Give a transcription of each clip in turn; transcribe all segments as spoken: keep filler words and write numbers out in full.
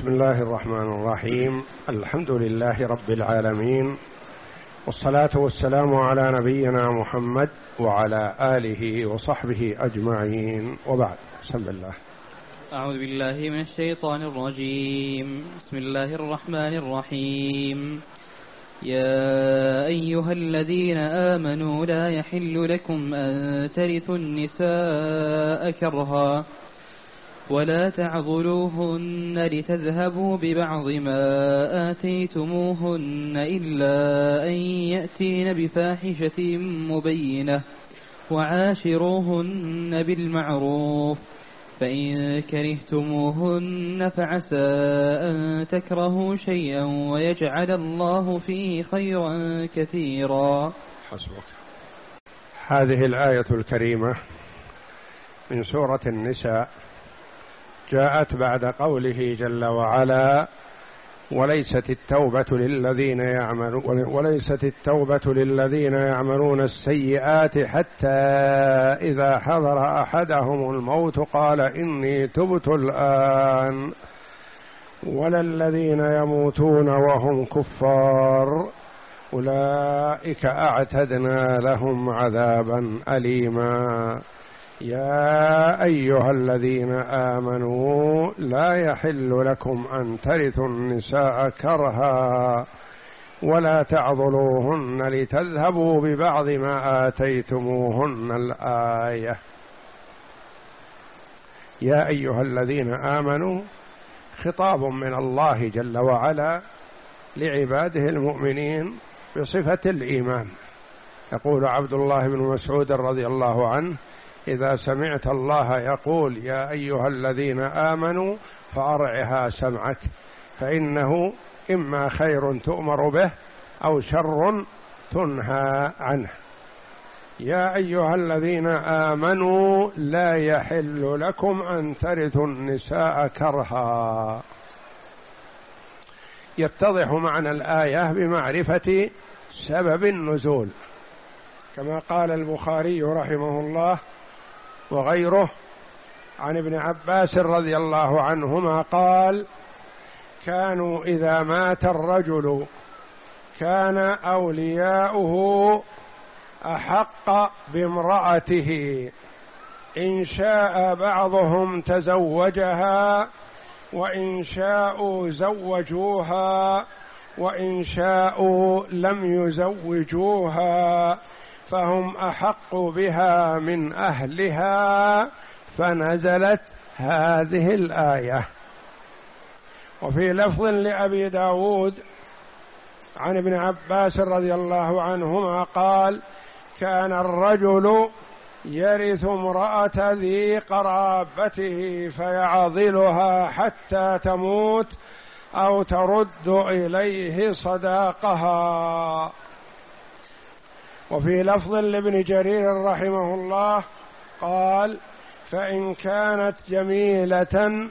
بسم الله الرحمن الرحيم. الحمد لله رب العالمين، والصلاة والسلام على نبينا محمد وعلى آله وصحبه أجمعين، وبعد. بسم الله. أعوذ بالله من الشيطان الرجيم. بسم الله الرحمن الرحيم. يا أيها الذين آمنوا لا يحل لكم أن ترثوا النساء كرها ولا تعضلوهن لتذهبوا ببعض ما آتيتموهن إلا أن يأتين بفاحشة مبينة وعاشروهن بالمعروف، فإن كرهتموهن فعسى أن تكرهوا شيئا ويجعل الله فيه خيرا كثيرا. حسبك. هذه الآية الكريمة من سورة النساء جاءت بعد قوله جل وعلا: وليست التوبة للذين يعملون وليست التوبة للذين يعملون السيئات حتى إذا حضر أحدهم الموت قال إني تبت الآن ولا الذين يموتون وهم كفار أولئك أعتدنا لهم عذابا أليما. يا أيها الذين آمنوا لا يحل لكم أن ترثوا النساء كرها ولا تعضلوهن لتذهبوا ببعض ما آتيتموهن. الآية. يا أيها الذين آمنوا خطاب من الله جل وعلا لعباده المؤمنين بصفة الإيمان. يقول عبد الله بن مسعود رضي الله عنه: إذا سمعت الله يقول يا أيها الذين آمنوا فأرعها سمعك، فإنه إما خير تؤمر به أو شر تنهى عنه. يا أيها الذين آمنوا لا يحل لكم أن ترثوا النساء كرها. يتضح معنى الآية بمعرفة سبب النزول، كما قال البخاري رحمه الله وغيره عن ابن عباس رضي الله عنهما قال: كانوا إذا مات الرجل كان أولياؤه أحق بامرأته، إن شاء بعضهم تزوجها وإن شاءوا زوجوها وإن شاءوا لم يزوجوها، فهم أحق بها من أهلها، فنزلت هذه الآية. وفي لفظ لأبي داود عن ابن عباس رضي الله عنهما قال: كان الرجل يرث امرأة ذي قرابته فيعضلها حتى تموت أو ترد إليه صداقها. وفي لفظ لابن جرير رحمه الله قال: فإن كانت جميلة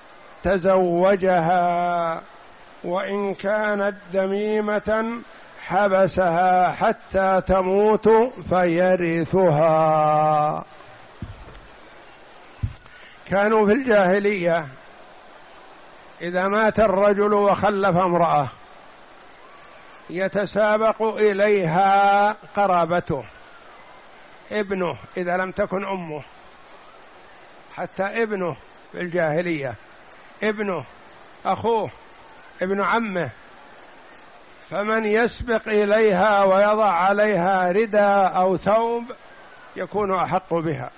تزوجها وإن كانت ذميمة حبسها حتى تموت فيرثها. كانوا في الجاهلية إذا مات الرجل وخلف امرأة يتسابق إليها قرابته، ابنه إذا لم تكن أمه، حتى ابنه في الجاهلية، ابنه، أخوه، ابن عمه، فمن يسبق إليها ويضع عليها رداء أو ثوب يكون أحق بها،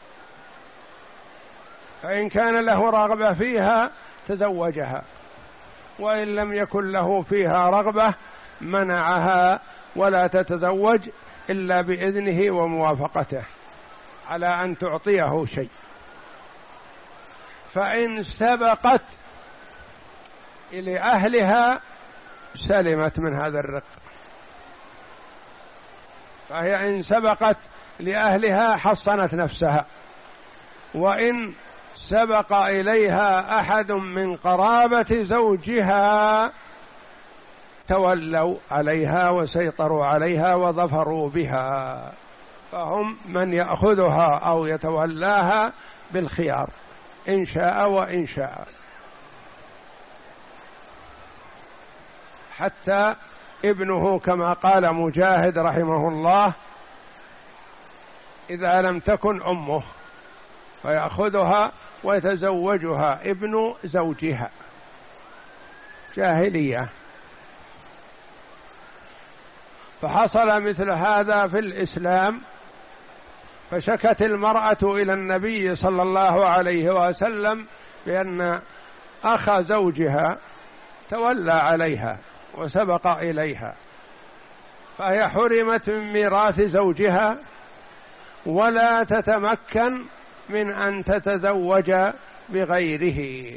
فإن كان له رغبة فيها تزوجها، وإن لم يكن له فيها رغبة منعها ولا تتزوج إلا بإذنه وموافقته على أن تعطيه شيء. فإن سبقت إلى أهلها سلمت من هذا الرق، فهي إن سبقت لأهلها حصنت نفسها، وإن سبق إليها أحد من قرابة زوجها تولوا عليها وسيطروا عليها وظفروا بها، فهم من يأخذها أو يتولاها بالخيار إن شاء وإن شاء. حتى ابنه كما قال مجاهد رحمه الله: إذا لم تكن أمه فيأخذها ويتزوجها ابن زوجها. جاهلية. فحصل مثل هذا في الإسلام، فشكت المرأة إلى النبي صلى الله عليه وسلم بأن أخ زوجها تولى عليها وسبق إليها، فهي حرمت من ميراث زوجها ولا تتمكن من أن تتزوج بغيره.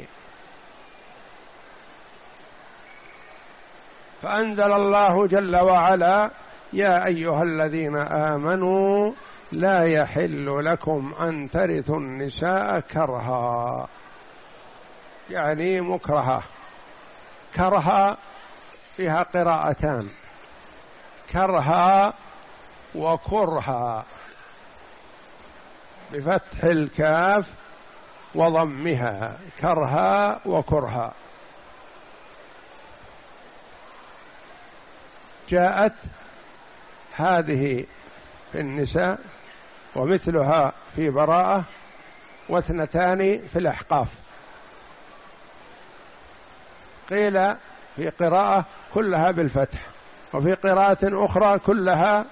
فأنزل الله جل وعلا: يا أيها الذين آمنوا لا يحل لكم أن ترثوا النساء كرها، يعني مكرها. كرها فيها قراءتان: كرها وكرها، بفتح الكاف وضمها، كرها وكرها. جاءت هذه في النساء ومثلها في براءة، واثنتان في الأحقاف. قيل في قراءة كلها بالفتح، وفي قراءة أخرى كلها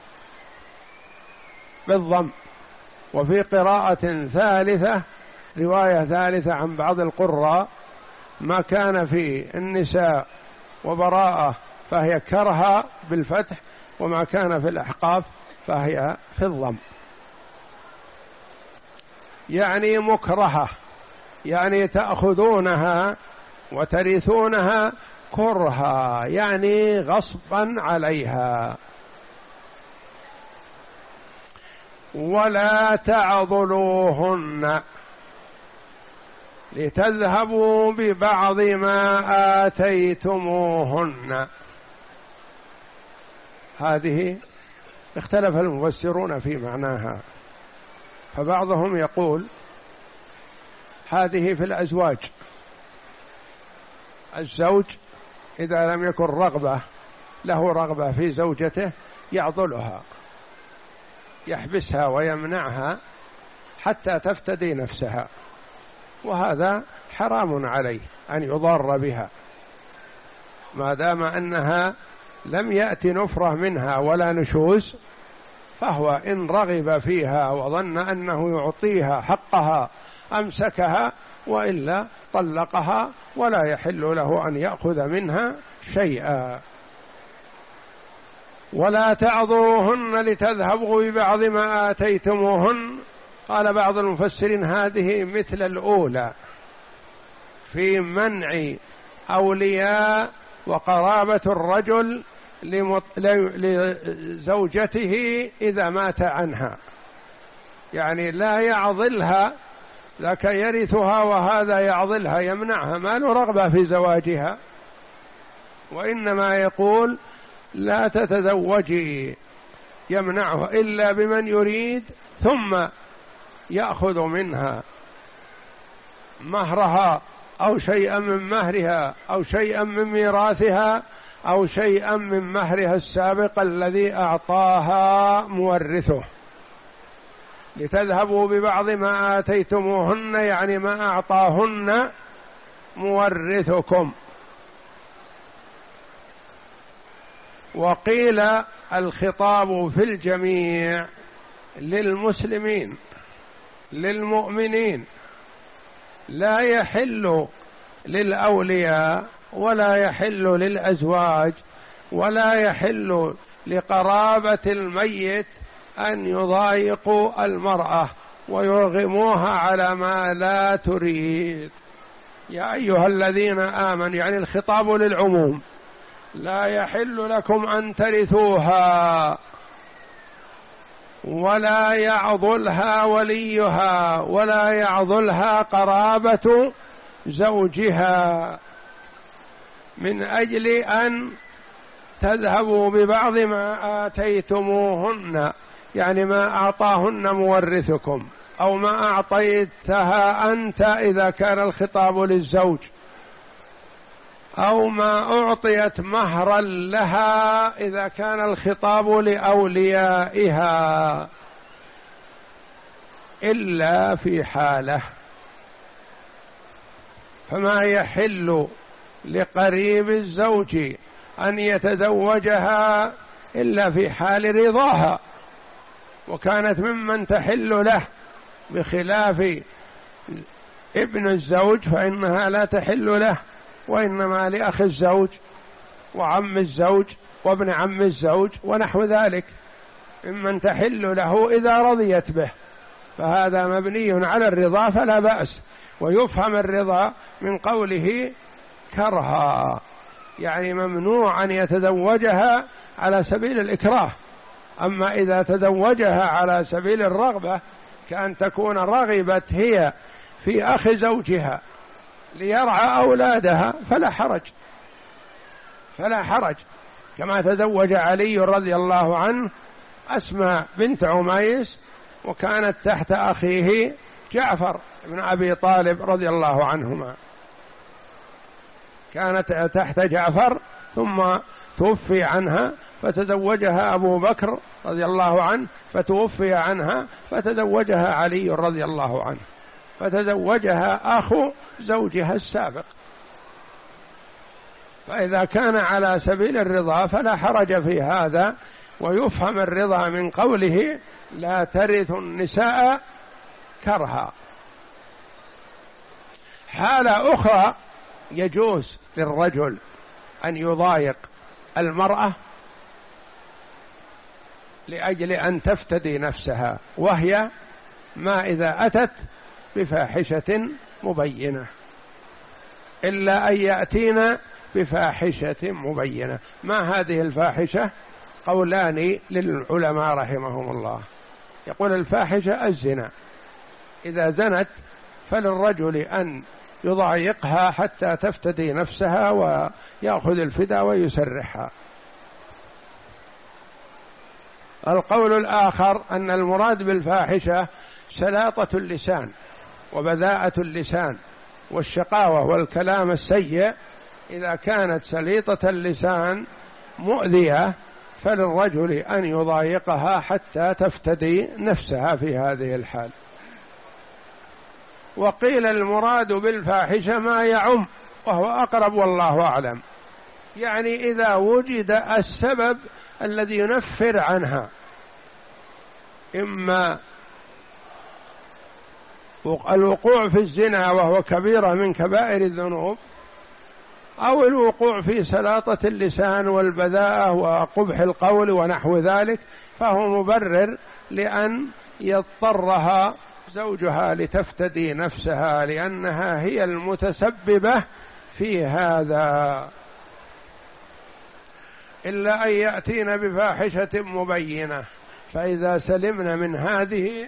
بالضم، وفي قراءة ثالثة رواية ثالثة عن بعض القراء: ما كان في النساء وبراءة فهي كرها بالفتح، وما كان في الأحقاف فهي في الضم. يعني مكرهة، يعني تأخذونها وترثونها كرها، يعني غصبا عليها. ولا تعضلوهن لتذهبوا ببعض ما آتيتموهن. هذه اختلف المفسرون في معناها، فبعضهم يقول هذه في الأزواج. الزوج إذا لم يكن رغبة له رغبة في زوجته يعضلها، يحبسها ويمنعها حتى تفتدي نفسها، وهذا حرام عليه أن يضار بها ما دام أنها لم يأتي نفرة منها ولا نشوز. فهو إن رغب فيها وظن أنه يعطيها حقها أمسكها، وإلا طلقها، ولا يحل له أن يأخذ منها شيئا. ولا تعضلوهن لتذهبوا ببعض ما آتيتموهن. قال بعض المفسرين هذه مثل الأولى في منع أولياء وقرابة الرجل لزوجته إذا مات عنها، يعني لا يعضلها، لك يرثها وهذا يعضلها يمنعها، ما له رغبة في زواجها، وإنما يقول لا تتزوجي، يمنعه إلا بمن يريد، ثم يأخذ منها مهرها أو شيئا من مهرها أو شيئا من ميراثها أو شيئا من مهرها السابق الذي أعطاها مورثه. لتذهبوا ببعض ما آتيتموهن، يعني ما أعطاهن مورثكم. وقيل الخطاب في الجميع للمسلمين للمؤمنين، لا يحل للأولياء ولا يحل للأزواج ولا يحل لقرابة الميت أن يضايقوا المرأة ويرغموها على ما لا تريد. يا أيها الذين آمنوا، يعني الخطاب للعموم، لا يحل لكم أن ترثوها ولا يعضلها وليها ولا يعضلها قرابة زوجها من أجل أن تذهبوا ببعض ما آتيتموهن، يعني ما أعطاهن مورثكم أو ما أعطيتها أنت إذا كان الخطاب للزوج، أو ما أعطيت مهرا لها إذا كان الخطاب لأوليائها، إلا في حالة. فما يحل لقريب الزوج أن يتزوجها إلا في حال رضاها، وكانت ممن تحل له، بخلاف ابن الزوج فإنها لا تحل له، وإنما لأخ الزوج وعم الزوج وابن عم الزوج ونحو ذلك ممن تحل له إذا رضيت به، فهذا مبني على الرضا فلا بأس. ويفهم الرضا من قوله كرها، يعني ممنوع أن يتزوجها على سبيل الإكراه. أما إذا تزوجها على سبيل الرغبة كأن تكون رغبت هي في أخ زوجها ليرعى أولادها فلا حرج، فلا حرج، كما تزوج علي رضي الله عنه أسماء بنت عميس، وكانت تحت أخيه جعفر بن أبي طالب رضي الله عنهما، كانت تحت جعفر ثم توفي عنها فتزوجها أبو بكر رضي الله عنه، فتوفي عنها فتزوجها علي رضي الله عنه، فتزوجها أخو زوجها السابق. فإذا كان على سبيل الرضا فلا حرج في هذا. ويفهم الرضا من قوله لا ترث النساء كرها. حالة أخرى يجوز للرجل أن يضايق المرأة لأجل أن تفتدي نفسها، وهي ما إذا أتت بفاحشة مبينة، إلا أن يأتين بفاحشة مبينة. ما هذه الفاحشة؟ قولان للعلماء رحمهم الله. يقول الفاحشة الزنا، إذا زنت فللرجل أن يضايقها حتى تفتدي نفسها ويأخذ الفداء ويسرحها. القول الآخر أن المراد بالفاحشة سلاطة اللسان وبذاءة اللسان والشقاوة والكلام السيء. إذا كانت سليطة اللسان مؤذية فللرجل أن يضايقها حتى تفتدي نفسها في هذه الحال. وقيل المراد بالفاحشة ما يعم، وهو أقرب والله أعلم، يعني إذا وجد السبب الذي ينفر عنها، إما الوقوع في الزنا وهو كبيرة من كبائر الذنوب، أو الوقوع في سلاطة اللسان والبذاءة وقبح القول ونحو ذلك، فهو مبرر لأن يضطرها زوجها لتفتدي نفسها، لأنها هي المتسببة في هذا. إلا أن يأتين بفاحشة مبينة، فإذا سلمن من هذه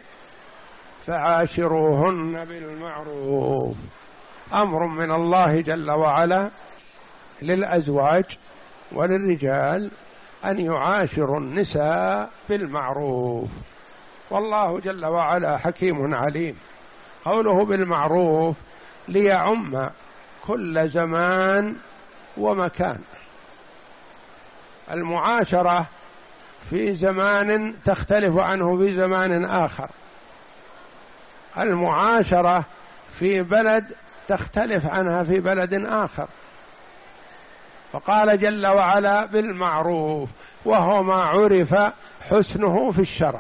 فعاشروهن بالمعروف. أمر من الله جل وعلا للأزواج وللرجال أن يعاشروا النساء بالمعروف، والله جل وعلا حكيم عليم. قوله بالمعروف ليعم كل زمان ومكان. المعاشرة في زمان تختلف عنه في زمان آخر، المعاشرة في بلد تختلف عنها في بلد آخر. فقال جل وعلا بالمعروف، وهو ما عرف حسنه في الشرع.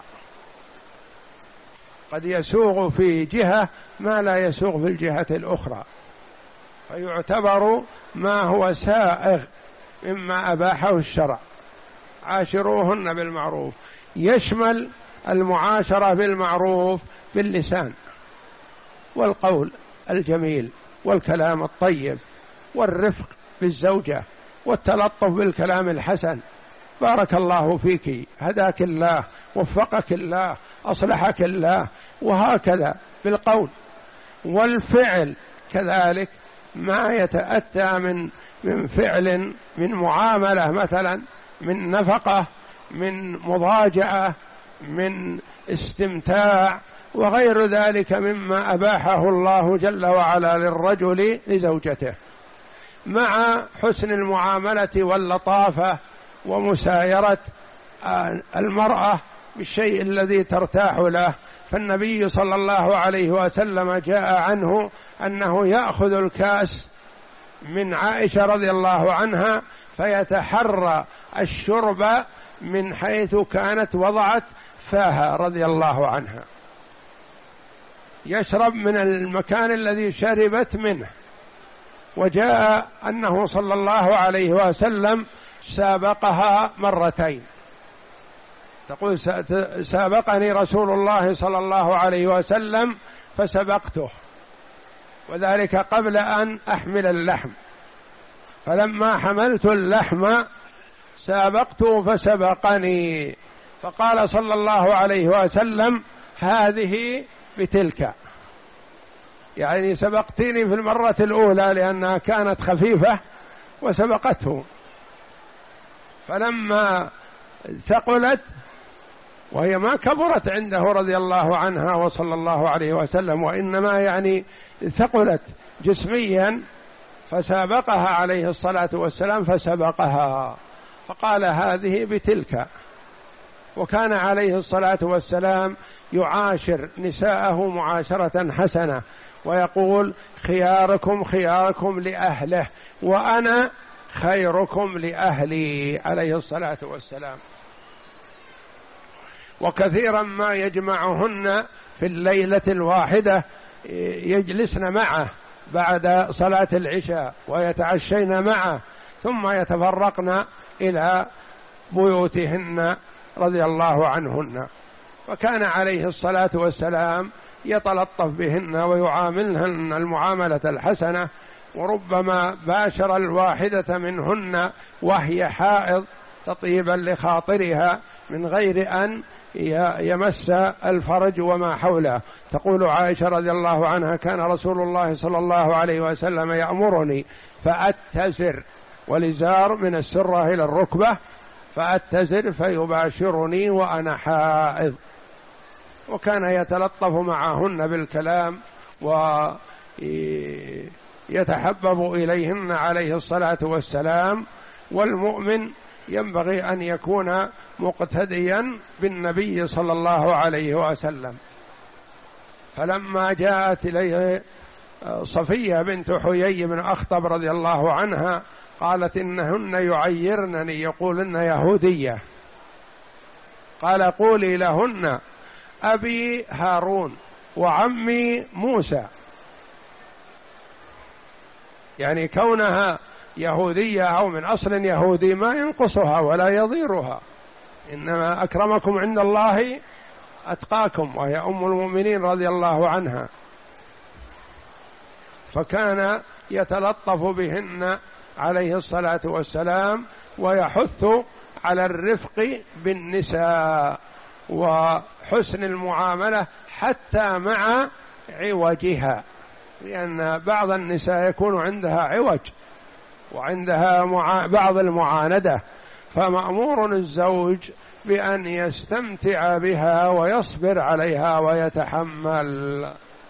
قد يسوغ في جهة ما لا يسوغ في الجهة الأخرى، فيعتبر ما هو سائغ مما أباحه الشرع. عاشروهن بالمعروف يشمل المعاشرة بالمعروف باللسان والقول الجميل والكلام الطيب والرفق بالزوجة والتلطف بالكلام الحسن، بارك الله فيك، هداك الله، وفقك الله، أصلحك الله، وهكذا بالقول. والفعل كذلك، ما يتأتى من من فعل، من معاملة مثلا، من نفقة، من مضاجعة، من استمتاع، وغير ذلك مما أباحه الله جل وعلا للرجل لزوجته. مع حسن المعاملة واللطافة ومسايرة المرأة بالشيء الذي ترتاح له. فالنبي صلى الله عليه وسلم جاء عنه أنه يأخذ الكاس من عائشة رضي الله عنها فيتحرى الشرب من حيث كانت وضعت فاها رضي الله عنها، يشرب من المكان الذي شربت منه. وجاء أنه صلى الله عليه وسلم سابقها مرتين، تقول سابقني رسول الله صلى الله عليه وسلم فسبقته، وذلك قبل أن أحمل اللحم، فلما حملت اللحم سابقته فسبقني، فقال صلى الله عليه وسلم هذه بتلك، يعني سبقتني في المرة الأولى لأنها كانت خفيفة وسبقته، فلما ثقلت وهي ما كبرت عنده رضي الله عنها وصلى الله عليه وسلم، وإنما يعني ثقلت جسميا، فسابقها عليه الصلاة والسلام فسبقها، فقال هذه بتلك. وكان عليه الصلاة والسلام يعاشر نساءه معاشرة حسنة، ويقول خياركم خياركم لأهله وأنا خيركم لأهلي عليه الصلاة والسلام. وكثيرا ما يجمعهن في الليلة الواحدة، يجلسن معه بعد صلاة العشاء ويتعشين معه ثم يتفرقن إلى بيوتهن رضي الله عنهن. وكان عليه الصلاة والسلام يتلطف بهن ويعاملهن المعاملة الحسنة، وربما باشر الواحدة منهن وهي حائض تطيبا لخاطرها من غير أن يمس الفرج وما حوله. تقول عائشة رضي الله عنها كان رسول الله صلى الله عليه وسلم يأمرني فأتزر، والإزار من السرة إلى الركبة، فأتزر فيباشرني وأنا حائض. وكان يتلطف معهن بالكلام ويتحبب إليهن عليه الصلاة والسلام. والمؤمن ينبغي أن يكون مقتديا بالنبي صلى الله عليه وسلم. فلما جاءت إليه صفية بنت حيي بن أخطب رضي الله عنها قالت إنهن يعيرنني، يقولن يهودية، قال قولي لهن أبي هارون وعمي موسى، يعني كونها يهودية أو من أصل يهودي ما ينقصها ولا يضيرها، إنما أكرمكم عند الله أتقاكم، وهي أم المؤمنين رضي الله عنها. فكان يتلطف بهن عليه الصلاة والسلام ويحث على الرفق بالنساء وحسن المعاملة حتى مع عوجها، لأن بعض النساء يكون عندها عوج وعندها مع... بعض المعاندة، فمأمور الزوج بأن يستمتع بها ويصبر عليها ويتحمل.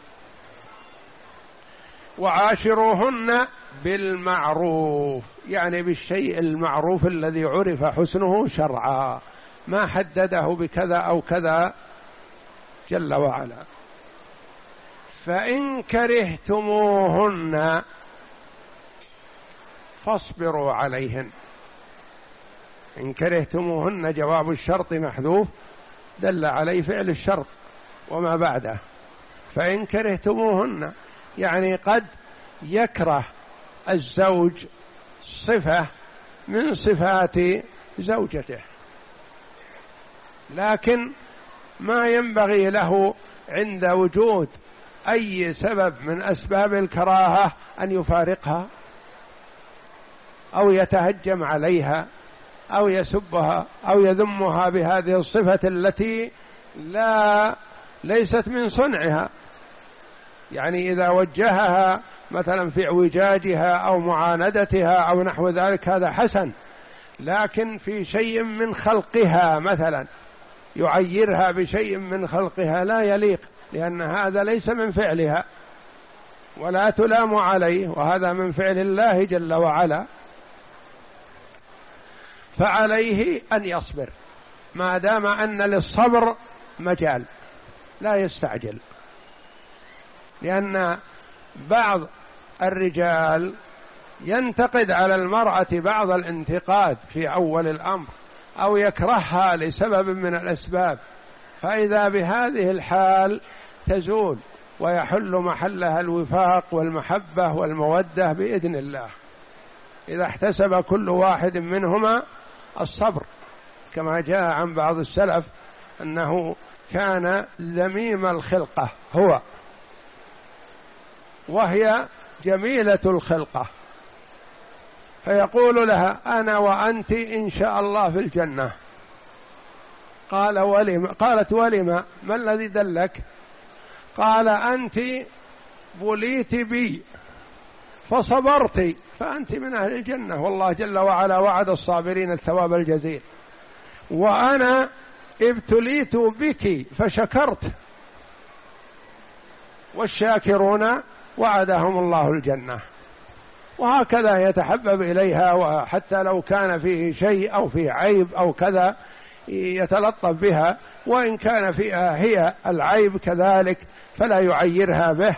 وعاشروهن بالمعروف، يعني بالشيء المعروف الذي عرف حسنه شرعا، ما حدده بكذا أو كذا جل وعلا. فإن كرهتموهن فاصبروا عليهن. إن كرهتموهن جواب الشرط محذوف دل عليه فعل الشرط وما بعده. فإن كرهتموهن يعني قد يكره الزوج صفة من صفات زوجته، لكن ما ينبغي له عند وجود أي سبب من أسباب الكراهة أن يفارقها أو يتهجم عليها أو يسبها أو يذمها بهذه الصفة التي لا ليست من صنعها. يعني إذا وجهها مثلا في اعوجاجها أو معاندتها أو نحو ذلك هذا حسن، لكن في شيء من خلقها مثلا يعيرها بشيء من خلقها لا يليق، لأن هذا ليس من فعلها. ولا تلام عليه، وهذا من فعل الله جل وعلا، فعليه أن يصبر ما دام أن للصبر مجال، لا يستعجل. لأن بعض الرجال ينتقد على المرأة بعض الانتقاد في أول الأمر، أو يكرهها لسبب من الأسباب، فإذا بهذه الحال تزول ويحل محلها الوفاق والمحبة والمودة بإذن الله، إذا احتسب كل واحد منهما الصبر، كما جاء عن بعض السلف أنه كان ذميم الخلقة هو، وهي جميلة الخلقة، فيقول لها أنا وأنت إن شاء الله في الجنة. قال ولم؟ قالت ولم؟ ما الذي دلك؟ قال أنت بليت بي فصبرت فأنت من أهل الجنة، والله جل وعلا وعد الصابرين الثواب الجزيل، وأنا ابتليت بك فشكرت، والشاكرون وعدهم الله الجنة. وهكذا يتحبب إليها، وحتى لو كان فيه شيء أو فيه عيب أو كذا يتلطف بها، وإن كان فيها هي العيب كذلك فلا يعيرها به.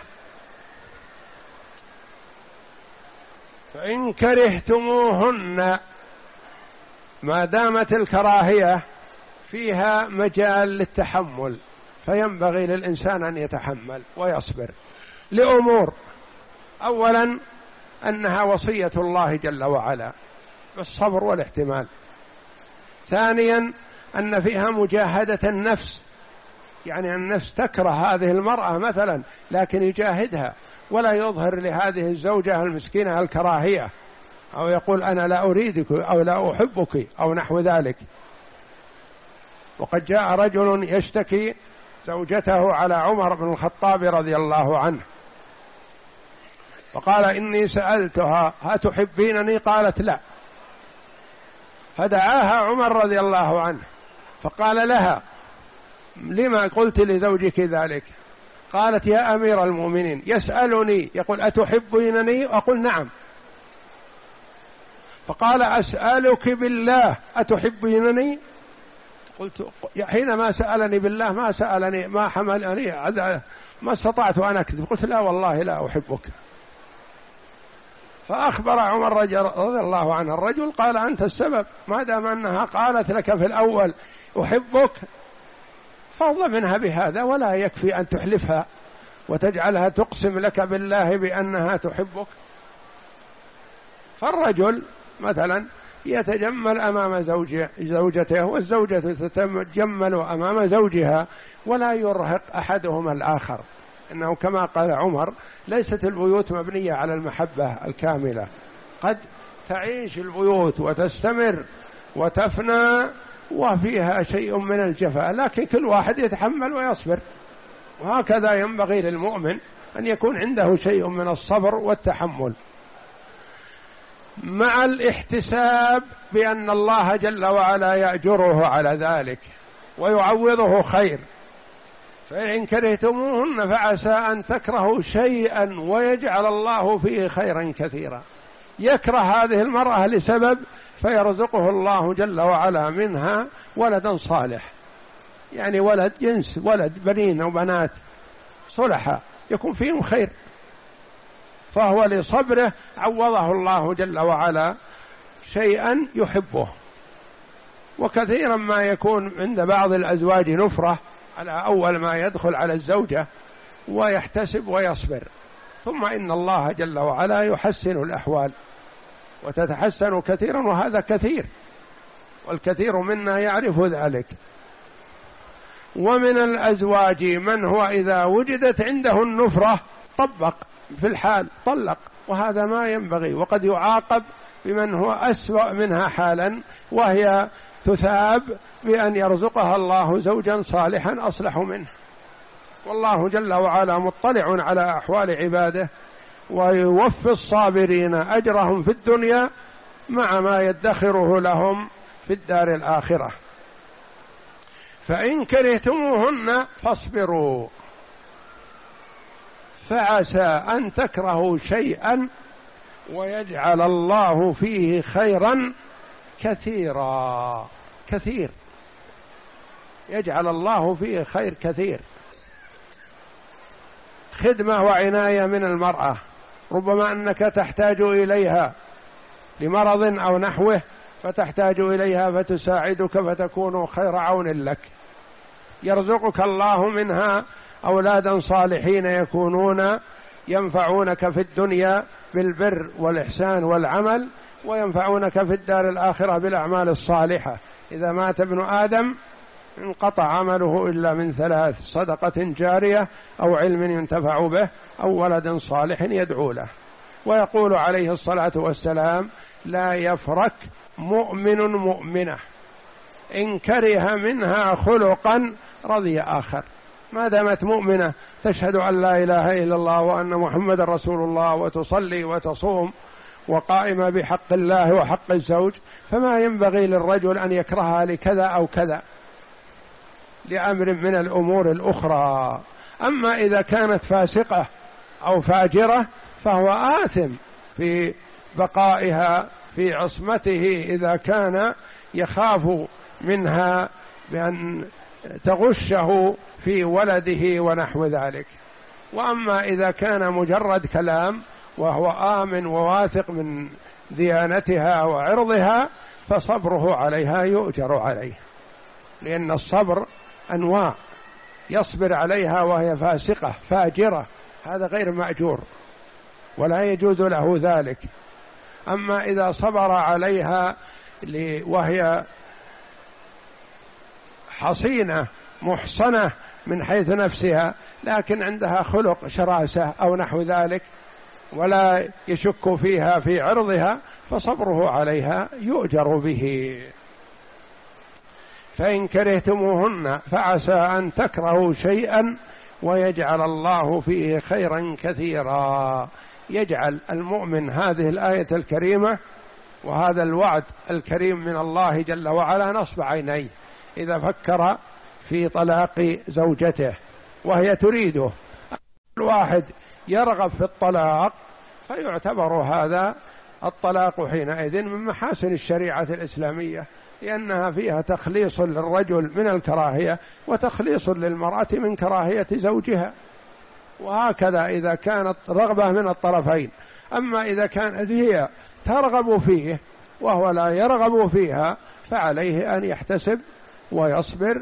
فإن كرهتموهن، ما دامت الكراهية فيها مجال للتحمل، فينبغي للإنسان أن يتحمل ويصبر لأمور: أولا أنها وصية الله جل وعلا بالصبر والاحتمال. ثانيا أن فيها مجاهدة النفس، يعني النفس تكره هذه المرأة مثلا لكن يجاهدها ولا يظهر لهذه الزوجة المسكينة الكراهية، أو يقول أنا لا أريدك أو لا أحبك أو نحو ذلك. وقد جاء رجل يشتكي زوجته على عمر بن الخطاب رضي الله عنه، فقال إني سألتها هتحبينني؟ قالت لا. فدعاها عمر رضي الله عنه فقال لها لما قلت لزوجك ذلك؟ قالت يا أمير المؤمنين يسألني يقول أتحبينني؟ أقول نعم. فقال أسألك بالله أتحبينني؟ قلت حينما سألني بالله ما سألني ما حملني ما استطعت أن أكذب، قلت لا والله لا أحبك. فأخبر عمر رضي الله عنه الرجل، قال أنت السبب، ما دام أنها قالت لك في الأول أحبك فضل منها بهذا، ولا يكفي أن تحلفها وتجعلها تقسم لك بالله بأنها تحبك. فالرجل مثلا يتجمل أمام زوجته والزوجة تتجمل أمام زوجها، ولا يرهق أحدهما الآخر، إنه كما قال عمر ليست البيوت مبنية على المحبة الكاملة، قد تعيش البيوت وتستمر وتفنى وفيها شيء من الجفاء، لكن كل واحد يتحمل ويصبر. وهكذا ينبغي للمؤمن أن يكون عنده شيء من الصبر والتحمل، مع الاحتساب بأن الله جل وعلا يأجره على ذلك ويعوضه خير. فإن كرهتموهن فعسى أن تكرهوا شيئا ويجعل الله فيه خيرا كثيرا. يكره هذه المرأة لسبب فيرزقه الله جل وعلا منها ولدا صالح، يعني ولد جنس، ولد بنين وبنات صلحة يكون فيهم خير، فهو لصبره عوضه الله جل وعلا شيئا يحبه. وكثيرا ما يكون عند بعض الأزواج نفرة على أول ما يدخل على الزوجة ويحتسب ويصبر، ثم إن الله جل وعلا يحسن الأحوال وتتحسن كثيرا، وهذا كثير والكثير منا يعرف ذلك. ومن الأزواج من هو إذا وجدت عنده النفرة طبق في الحال طلق، وهذا ما ينبغي، وقد يعاقب بمن هو أسوأ منها حالا، وهي تثاب بأن يرزقها الله زوجا صالحا أصلح منه. والله جل وعلا مطلع على أحوال عباده، ويوفي الصابرين أجرهم في الدنيا مع ما يدخره لهم في الدار الآخرة. فإن كرهتموهن فاصبروا، فعسى أن تكرهوا شيئا ويجعل الله فيه خيرا كثيرا. كثير، يجعل الله فيه خير كثير. خدمة وعناية من المرأة، ربما أنك تحتاج إليها لمرض أو نحوه فتحتاج إليها فتساعدك فتكون خير عون لك. يرزقك الله منها أولادا صالحين يكونون ينفعونك في الدنيا بالبر والإحسان والعمل، وينفعونك في الدار الآخرة بالأعمال الصالحة. إذا مات ابن آدم انقطع عمله إلا من ثلاث: صدقة جارية أو علم ينتفع به أو ولد صالح يدعو له. ويقول عليه الصلاة والسلام: لا يفرك مؤمن مؤمنة إن كره منها خلقا رضي آخر. ما دامت مؤمنة تشهد أن لا إله إلا الله وأن محمد رسول الله وتصلي وتصوم وقائمة بحق الله وحق الزوج، فما ينبغي للرجل أن يكرهها لكذا أو كذا لأمر من الأمور الأخرى. أما إذا كانت فاسقة أو فاجرة فهو آثم في بقائها في عصمته إذا كان يخاف منها بأن تغشه في ولده ونحو ذلك. وأما إذا كان مجرد كلام وهو آمن وواثق من ديانتها وعرضها فصبره عليها يؤجر عليه، لأن الصبر أنواع، يصبر عليها وهي فاسقة فاجرة هذا غير مأجور ولا يجوز له ذلك. أما إذا صبر عليها وهي حصينة محصنة من حيث نفسها لكن عندها خلق شراسة أو نحو ذلك ولا يشك فيها في عرضها فصبره عليها يؤجر به. فإن كرهتموهن فعسى أن تكرهوا شيئا ويجعل الله فيه خيرا كثيرا. يجعل المؤمن هذه الآية الكريمة وهذا الوعد الكريم من الله جل وعلا نصب عينيه إذا فكر في طلاق زوجته وهي تريده. الواحد يرغب في الطلاق فيعتبر هذا الطلاق حينئذ من محاسن الشريعة الإسلامية، لأنها فيها تخليص للرجل من الكراهية وتخليص للمرأة من كراهية زوجها، وهكذا إذا كانت رغبة من الطرفين. أما إذا كانت هي ترغب فيه وهو لا يرغب فيها فعليه أن يحتسب ويصبر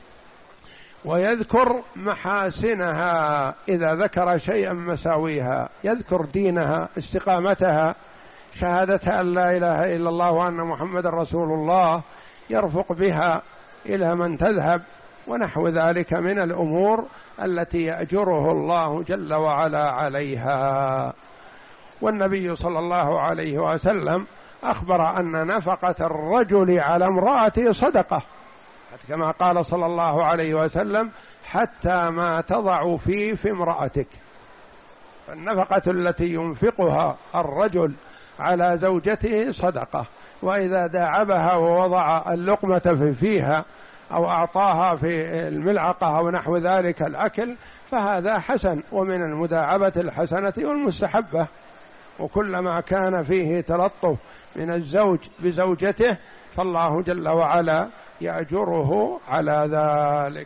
ويذكر محاسنها. إذا ذكر شيئا مساويها يذكر دينها، استقامتها، شهادتها أن لا إله إلا الله وأن محمد رسول الله، يرفق بها إلى من تذهب ونحو ذلك من الأمور التي يأجره الله جل وعلا عليها. والنبي صلى الله عليه وسلم أخبر أن نفقة الرجل على امرأته صدقة، كما قال صلى الله عليه وسلم: حتى ما تضع فيه في امرأتك. فالنفقة التي ينفقها الرجل على زوجته صدقة، وإذا داعبها ووضع اللقمة في فيها أو أعطاها في الملعقة أو نحو ذلك الأكل فهذا حسن، ومن المداعبة الحسنة والمستحبة. وكلما كان فيه تلطف من الزوج بزوجته فالله جل وعلا يأجره على ذلك.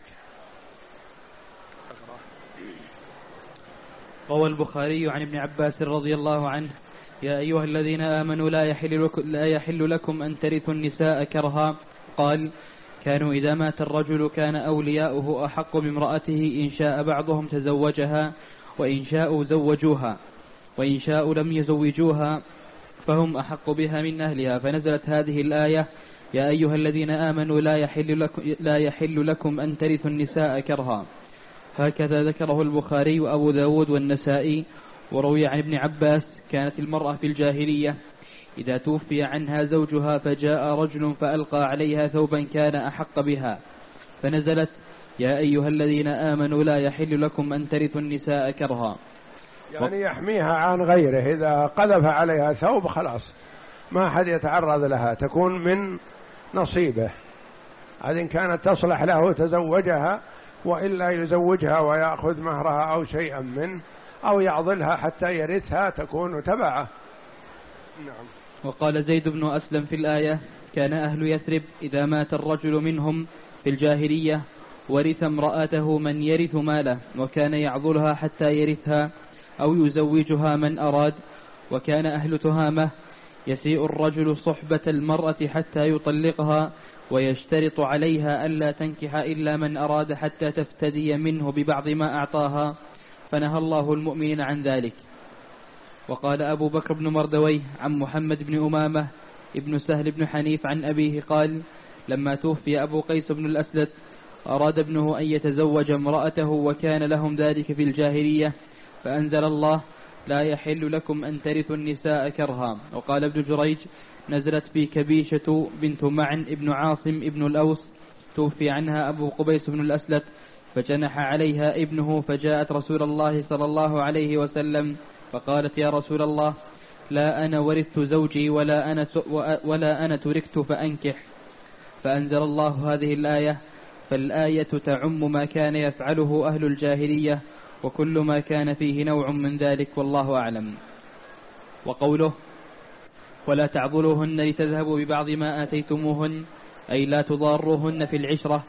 روى البخاري عن ابن عباس رضي الله عنه: يا أيها الذين آمنوا لا يحل لكم, لا يحل لكم أن ترثوا النساء كرها. قال: كانوا إذا مات الرجل كان أولياؤه أحق بامرأته، إن شاء بعضهم تزوجها وإن شاءوا زوجوها، وإن شاءوا لم يزوجوها فهم أحق بها من أهلها. فنزلت هذه الآية: يا أيها الذين آمنوا لا يحل لكم, لا يحل لكم أن ترثوا النساء كرها. هكذا ذكره البخاري وأبو داود والنسائي. وروي عن ابن عباس: كانت المرأة في الجاهلية إذا توفي عنها زوجها فجاء رجل فألقى عليها ثوبا كان أحق بها، فنزلت: يا أيها الذين آمنوا لا يحل لكم أن ترثوا النساء كرها. يعني يحميها عن غيره، إذا قذف عليها ثوب خلاص ما حد يتعرض لها، تكون من نصيبه. إن كانت تصلح له تزوجها، وإلا يزوجها ويأخذ مهرها أو شيئا منه، أو يعضلها حتى يرثها تكون تبعه. نعم. وقال زيد بن أسلم في الآية: كان أهل يثرب إذا مات الرجل منهم في الجاهلية ورث امرأته من يرث ماله، وكان يعضلها حتى يرثها أو يزوجها من أراد. وكان أهل تهامة يسيء الرجل صحبة المرأة حتى يطلقها، ويشترط عليها ألا تنكح إلا من أراد حتى تفتدي منه ببعض ما أعطاها، فنهى الله المؤمنين عن ذلك. وقال أبو بكر بن مردويه عن محمد بن أمامة ابن سهل بن حنيف عن أبيه قال: لما توفي أبو قيس بن الأسلت أراد ابنه أن يتزوج امرأته، وكان لهم ذلك في الجاهلية، فأنزل الله: لا يحل لكم أن ترثوا النساء كرها. وقال ابن جريج: نزلت في كبيشة بنت معن ابن عاصم ابن الأوس، توفي عنها أبو قبيس بن الأسلت، فجنح عليها ابنه، فجاءت رسول الله صلى الله عليه وسلم فقالت: يا رسول الله، لا أنا ورثت زوجي ولا أنا, ولا أنا تركت فأنكح. فأنزل الله هذه الآية: فالآية تعم ما كان يفعله أهل الجاهلية وكل ما كان فيه نوع من ذلك، والله أعلم. وقوله: ولا تعضلوهن لتذهبوا ببعض ما آتيتموهن، أي لا تضاروهن في العشرة،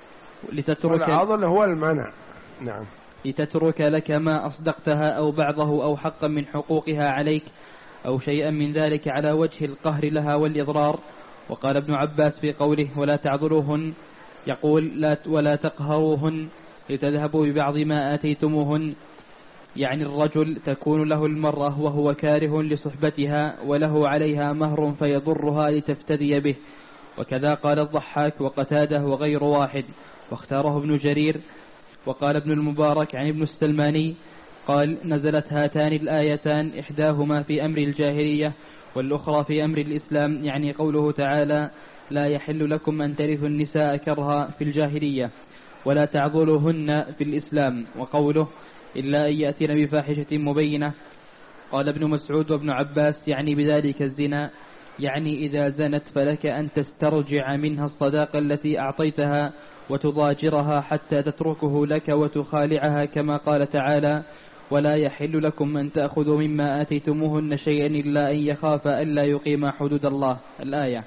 لتترك والعضل هو المنع. نعم. لتترك لك ما أصدقتها أو بعضه أو حقا من حقوقها عليك أو شيئا من ذلك على وجه القهر لها والإضرار. وقال ابن عباس في قوله: ولا تعضلوهن، يقول: لا ولا تقهروهن لتذهبوا ببعض ما آتيتموهن، يعني الرجل تكون له المرأة وهو كاره لصحبتها وله عليها مهر فيضرها لتفتدي به. وكذا قال الضحاك وقتاده وغير واحد، واختاره ابن جرير. وقال ابن المبارك عن ابن السلماني قال: نزلت هاتان الآيتان إحداهما في أمر الجاهلية والأخرى في أمر الإسلام، يعني قوله تعالى: لا يحل لكم أن ترثوا النساء كرها في الجاهلية، ولا تعضلوهن في الإسلام. وقوله: إلا أن يأتين بفاحشة مبينة. قال ابن مسعود وابن عباس: يعني بذلك الزنا، يعني إذا زنت فلك أن تسترجع منها الصداقة التي أعطيتها وتضاجرها حتى تتركه لك وتخالعها، كما قال تعالى: ولا يحل لكم أن تأخذوا مما آتيتموهن شيئا إلا أن يخاف ألا يقيما حدود الله، الآية.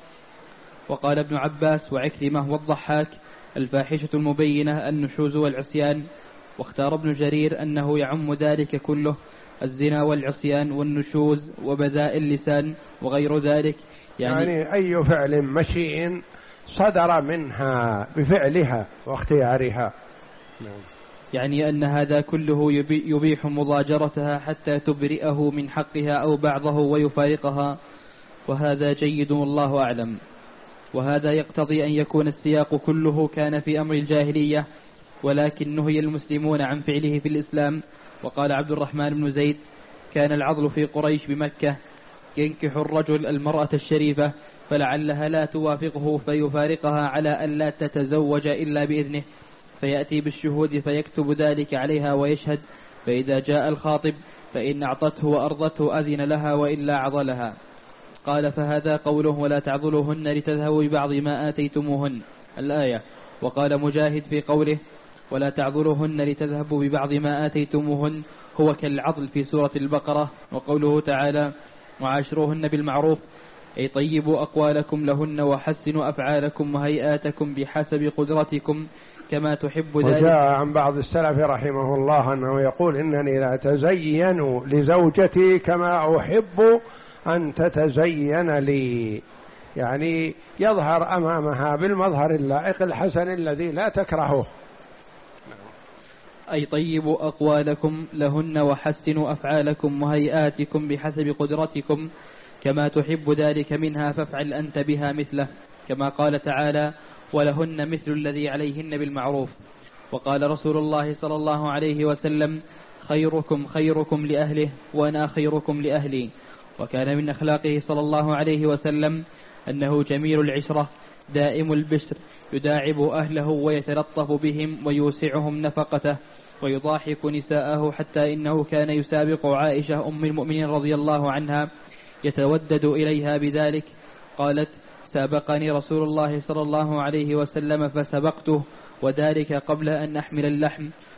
وقال ابن عباس وعكرمة والضحاك: الفاحشة المبينة النشوز والعصيان. واختار ابن جرير أنه يعم ذلك كله، الزنا والعصيان والنشوز وبذاء اللسان وغير ذلك، يعني, يعني أي فعل مشيء صدر منها بفعلها واختيارها. يعني أن هذا كله يبيح مضاجرتها حتى تبرئه من حقها أو بعضه ويفارقها، وهذا جيد والله أعلم. وهذا يقتضي أن يكون السياق كله كان في أمر الجاهلية، ولكن نهي المسلمون عن فعله في الإسلام. وقال عبد الرحمن بن زيد: كان العضل في قريش بمكة ينكح الرجل المرأة الشريفة فلعلها لا توافقه فيفارقها على أن لا تتزوج إلا بإذنه، فيأتي بالشهود فيكتب ذلك عليها ويشهد، فإذا جاء الخاطب فإن أعطته وأرضته أذن لها وإلا عضلها. قال: فهذا قوله: ولا تعضلوهن لتذهبوا ببعض ما آتيتموهن، الآية. وقال مجاهد في قوله: ولا تعضلوهن لتذهبوا ببعض ما آتيتموهن، هو كالعضل في سورة البقرة. وقوله تعالى: وعاشروهن بالمعروف، أي طيبوا أقوالكم لهن وحسنوا أفعالكم وهيئاتكم بحسب قدرتكم كما تحب ذلك. وجاء عن بعض السلف رحمه الله أنه يقول: إنني لا أتزين لزوجتي كما أحب أن تتزين لي، يعني يظهر أمامها بالمظهر اللائق الحسن الذي لا تكرهه. أي طيبوا أقوالكم لهن وحسنوا أفعالكم وهيئاتكم بحسب قدرتكم كما تحب ذلك منها، فافعل أنت بها مثله، كما قال تعالى: ولهن مثل الذي عليهن بالمعروف. وقال رسول الله صلى الله عليه وسلم: خيركم خيركم لأهله وأنا خيركم لأهلي. وكان من أخلاقه صلى الله عليه وسلم أنه جميل العشرة دائم البشر، يداعب أهله ويتلطف بهم ويوسعهم نفقته ويضاحك نساءه، حتى إنه كان يسابق عائشة أم المؤمنين رضي الله عنها يتودد إليها بذلك. قالت: سابقني رسول الله صلى الله عليه وسلم فسبقته، وذلك قبل أن أحمل اللحم،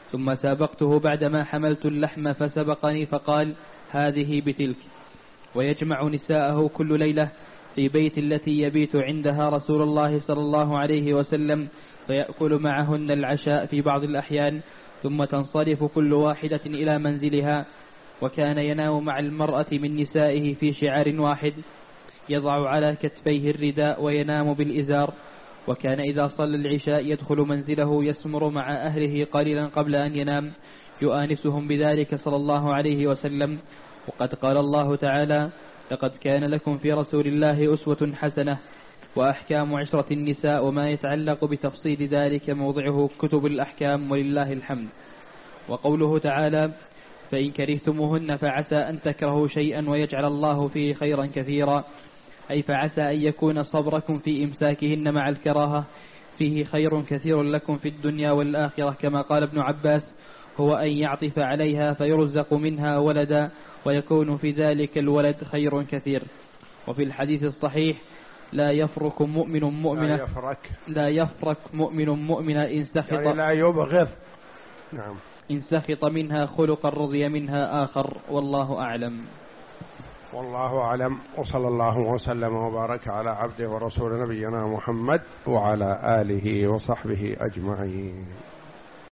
ثم سابقته بعدما حملت اللحم فسبقني فقال هذه بتلك. ويجمع نساءه كل ليلة في بيت التي يبيت عندها رسول الله صلى الله عليه وسلم، فيأكل معهن العشاء في بعض الأحيان، ثم تنصرف كل واحدة إلى منزلها. وكان ينام مع المرأة من نسائه في شعار واحد، يضع على كتفيه الرداء وينام بالإزار. وكان إذا صلى العشاء يدخل منزله يسمر مع أهله قليلا قبل أن ينام، يؤانسهم بذلك صلى الله عليه وسلم. وقد قال الله تعالى: لقد كان لكم في رسول الله أسوة حسنة. وأحكام عشرة النساء وما يتعلق بتفصيل ذلك موضعه كتب الأحكام، ولله الحمد. وقوله تعالى: فإن كرهتموهن فعسى أن تكرهوا شيئا ويجعل الله فيه خيرا كثيرا، أي فعسى أن يكون صبركم في إمساكهن مع الكراهة فيه خير كثير لكم في الدنيا والآخرة، كما قال ابن عباس: هو أن يعطف عليها فيرزق منها ولدا ويكون في ذلك الولد خير كثير. وفي الحديث الصحيح: لا يفرك مؤمن مؤمنة لا يفرك لا يفرك مؤمن مؤمنة إن سخط يعني لا يبغض. نعم. إن سخط منها خلقا رضي منها آخر. والله أعلم. والله أعلم. وصلى الله وسلم وبارك على عبده ورسول نبينا محمد وعلى آله وصحبه أجمعين.